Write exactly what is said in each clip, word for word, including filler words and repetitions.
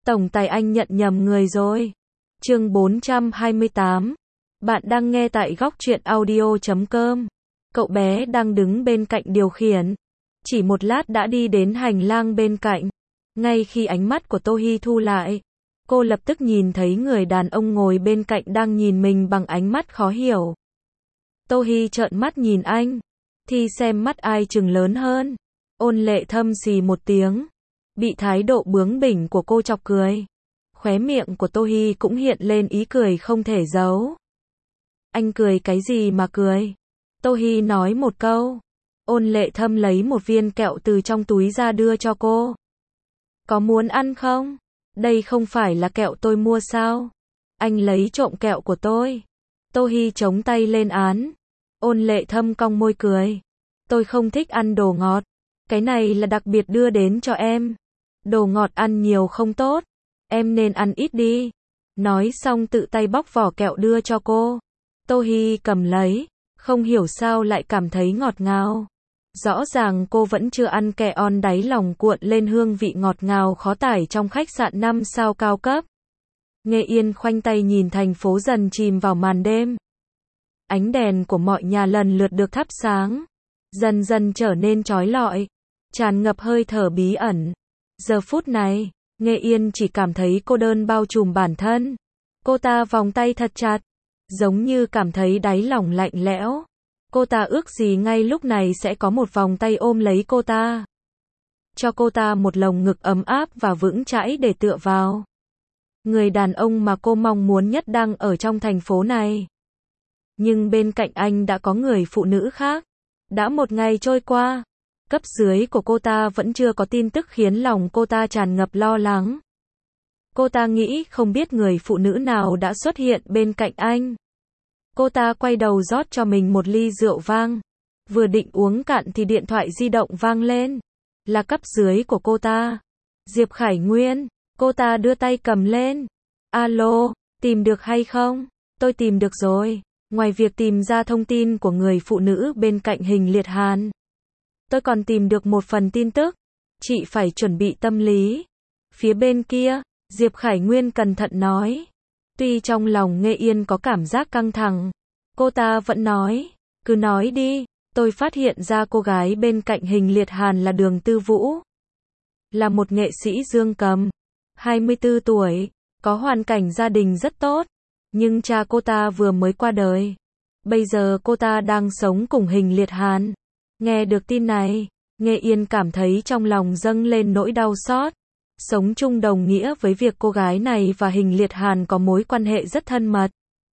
Tổng tài anh nhận nhầm người rồi. Chương bốn trăm hai mươi tám. Bạn đang nghe tại góc truyện audio chấm com. Cậu bé đang đứng bên cạnh điều khiển. Chỉ một lát đã đi đến hành lang bên cạnh. Ngay khi ánh mắt của Tô Hi thu lại, cô lập tức nhìn thấy người đàn ông ngồi bên cạnh đang nhìn mình bằng ánh mắt khó hiểu. Tô Hi trợn mắt nhìn anh. Thì xem mắt ai chừng lớn hơn. Ôn Lệ thâm xì một tiếng. Bị thái độ bướng bỉnh của cô chọc cười. Khóe miệng của Tô Hi cũng hiện lên ý cười không thể giấu. Anh cười cái gì mà cười? Tô Hi nói một câu. Ôn Lệ thâm lấy một viên kẹo từ trong túi ra đưa cho cô. Có muốn ăn không? Đây không phải là kẹo tôi mua sao? Anh lấy trộm kẹo của tôi. Tô Hi chống tay lên án. Ôn Lệ thâm cong môi cười. Tôi không thích ăn đồ ngọt. Cái này là đặc biệt đưa đến cho em. Đồ ngọt ăn nhiều không tốt. Em nên ăn ít đi. Nói xong tự tay bóc vỏ kẹo đưa cho cô. Tô Hi cầm lấy. Không hiểu sao lại cảm thấy ngọt ngào. Rõ ràng cô vẫn chưa ăn kẹo on, đáy lòng cuộn lên hương vị ngọt ngào khó tả trong khách sạn năm sao cao cấp. Nghe Yên khoanh tay nhìn thành phố dần chìm vào màn đêm. Ánh đèn của mọi nhà lần lượt được thắp sáng. Dần dần trở nên chói lọi. Tràn ngập hơi thở bí ẩn. Giờ phút này, Nghe Yên chỉ cảm thấy cô đơn bao trùm bản thân. Cô ta vòng tay thật chặt. Giống như cảm thấy đáy lòng lạnh lẽo. Cô ta ước gì ngay lúc này sẽ có một vòng tay ôm lấy cô ta. Cho cô ta một lồng ngực ấm áp và vững chãi để tựa vào. Người đàn ông mà cô mong muốn nhất đang ở trong thành phố này. Nhưng bên cạnh anh đã có người phụ nữ khác. Đã một ngày trôi qua. Cấp dưới của cô ta vẫn chưa có tin tức khiến lòng cô ta tràn ngập lo lắng. Cô ta nghĩ không biết người phụ nữ nào đã xuất hiện bên cạnh anh. Cô ta quay đầu rót cho mình một ly rượu vang. Vừa định uống cạn thì điện thoại di động vang lên. Là cấp dưới của cô ta. Diệp Khải Nguyên. Cô ta đưa tay cầm lên. Alo, tìm được hay không? Tôi tìm được rồi. Ngoài việc tìm ra thông tin của người phụ nữ bên cạnh Hình Liệt Hàn, tôi còn tìm được một phần tin tức. Chị phải chuẩn bị tâm lý. Phía bên kia, Diệp Khải Nguyên cẩn thận nói. Tuy trong lòng Nghe Yên có cảm giác căng thẳng, cô ta vẫn nói. Cứ nói đi. Tôi phát hiện ra cô gái bên cạnh Hình Liệt Hàn là Đường Tư Vũ. Là một nghệ sĩ dương cầm. hai mươi tư tuổi. Có hoàn cảnh gia đình rất tốt. Nhưng cha cô ta vừa mới qua đời. Bây giờ cô ta đang sống cùng Hình Liệt Hàn. Nghe được tin này, Nghe Yên cảm thấy trong lòng dâng lên nỗi đau xót. Sống chung đồng nghĩa với việc cô gái này và Hình Liệt Hàn có mối quan hệ rất thân mật.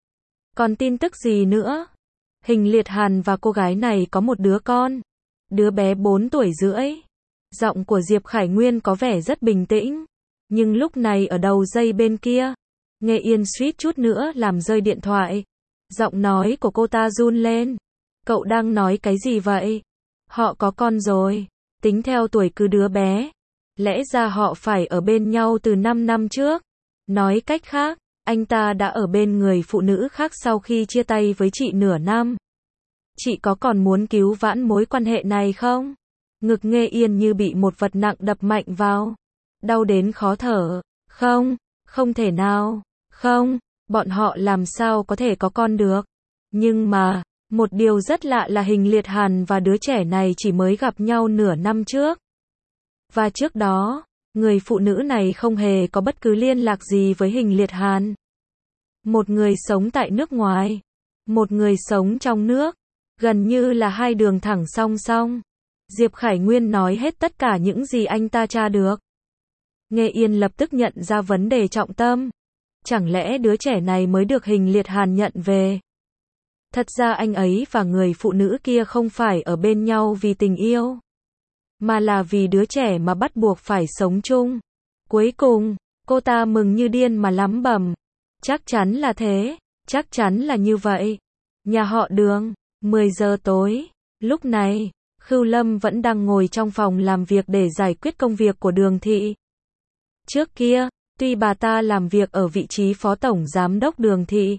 Còn tin tức gì nữa? Hình Liệt Hàn và cô gái này có một đứa con. Đứa bé bốn tuổi rưỡi. Giọng của Diệp Khải Nguyên có vẻ rất bình tĩnh. Nhưng lúc này ở đầu dây bên kia, Nghe Yên suýt chút nữa làm rơi điện thoại. Giọng nói của cô ta run lên. Cậu đang nói cái gì vậy? Họ có con rồi. Tính theo tuổi cứ đứa bé. Lẽ ra họ phải ở bên nhau từ năm năm trước. Nói cách khác, anh ta đã ở bên người phụ nữ khác sau khi chia tay với chị nửa năm. Chị có còn muốn cứu vãn mối quan hệ này không? Ngực Nghe Yên như bị một vật nặng đập mạnh vào. Đau đến khó thở. Không, không thể nào. Không, bọn họ làm sao có thể có con được. Nhưng mà, một điều rất lạ là Hình Liệt Hàn và đứa trẻ này chỉ mới gặp nhau nửa năm trước. Và trước đó, người phụ nữ này không hề có bất cứ liên lạc gì với Hình Liệt Hàn. Một người sống tại nước ngoài. Một người sống trong nước. Gần như là hai đường thẳng song song. Diệp Khải Nguyên nói hết tất cả những gì anh ta tra được. Nghe Yên lập tức nhận ra vấn đề trọng tâm. Chẳng lẽ đứa trẻ này mới được Hình Liệt Hàn nhận về? Thật ra anh ấy và người phụ nữ kia không phải ở bên nhau vì tình yêu, mà là vì đứa trẻ mà bắt buộc phải sống chung. Cuối cùng, cô ta mừng như điên mà lắm bẩm. Chắc chắn là thế, chắc chắn là như vậy. Nhà họ Đường, mười giờ tối. Lúc này, Khưu Lâm vẫn đang ngồi trong phòng làm việc để giải quyết công việc của Đường thị. Trước kia, tuy bà ta làm việc ở vị trí phó tổng giám đốc Đường thị,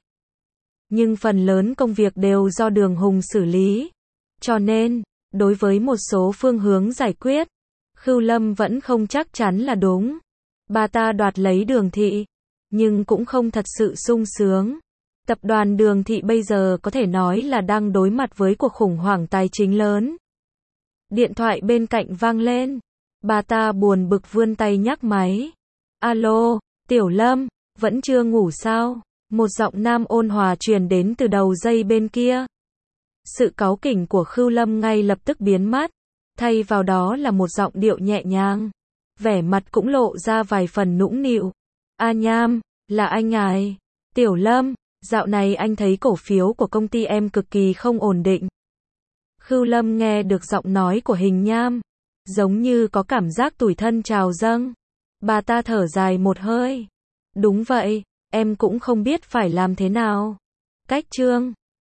nhưng phần lớn công việc đều do Đường Hùng xử lý. Cho nên, đối với một số phương hướng giải quyết, Khưu Lâm vẫn không chắc chắn là đúng. Bà ta đoạt lấy Đường Thị, nhưng cũng không thật sự sung sướng. Tập đoàn Đường Thị bây giờ có thể nói là đang đối mặt với cuộc khủng hoảng tài chính lớn. Điện thoại bên cạnh vang lên. Bà ta buồn bực vươn tay nhấc máy. Alo, Tiểu Lâm, vẫn chưa ngủ sao? Một giọng nam ôn hòa truyền đến từ đầu dây bên kia. Sự cáu kỉnh của Khưu Lâm ngay lập tức biến mất, thay vào đó là một giọng điệu nhẹ nhàng. Vẻ mặt cũng lộ ra vài phần nũng nịu. A Nham, là anh ai? Tiểu Lâm, dạo này anh thấy cổ phiếu của công ty em cực kỳ không ổn định. Khưu Lâm nghe được giọng nói của Hình Nham, giống như có cảm giác tủi thân trào dâng. Bà ta thở dài một hơi. Đúng vậy, em cũng không biết phải làm thế nào. Cách chương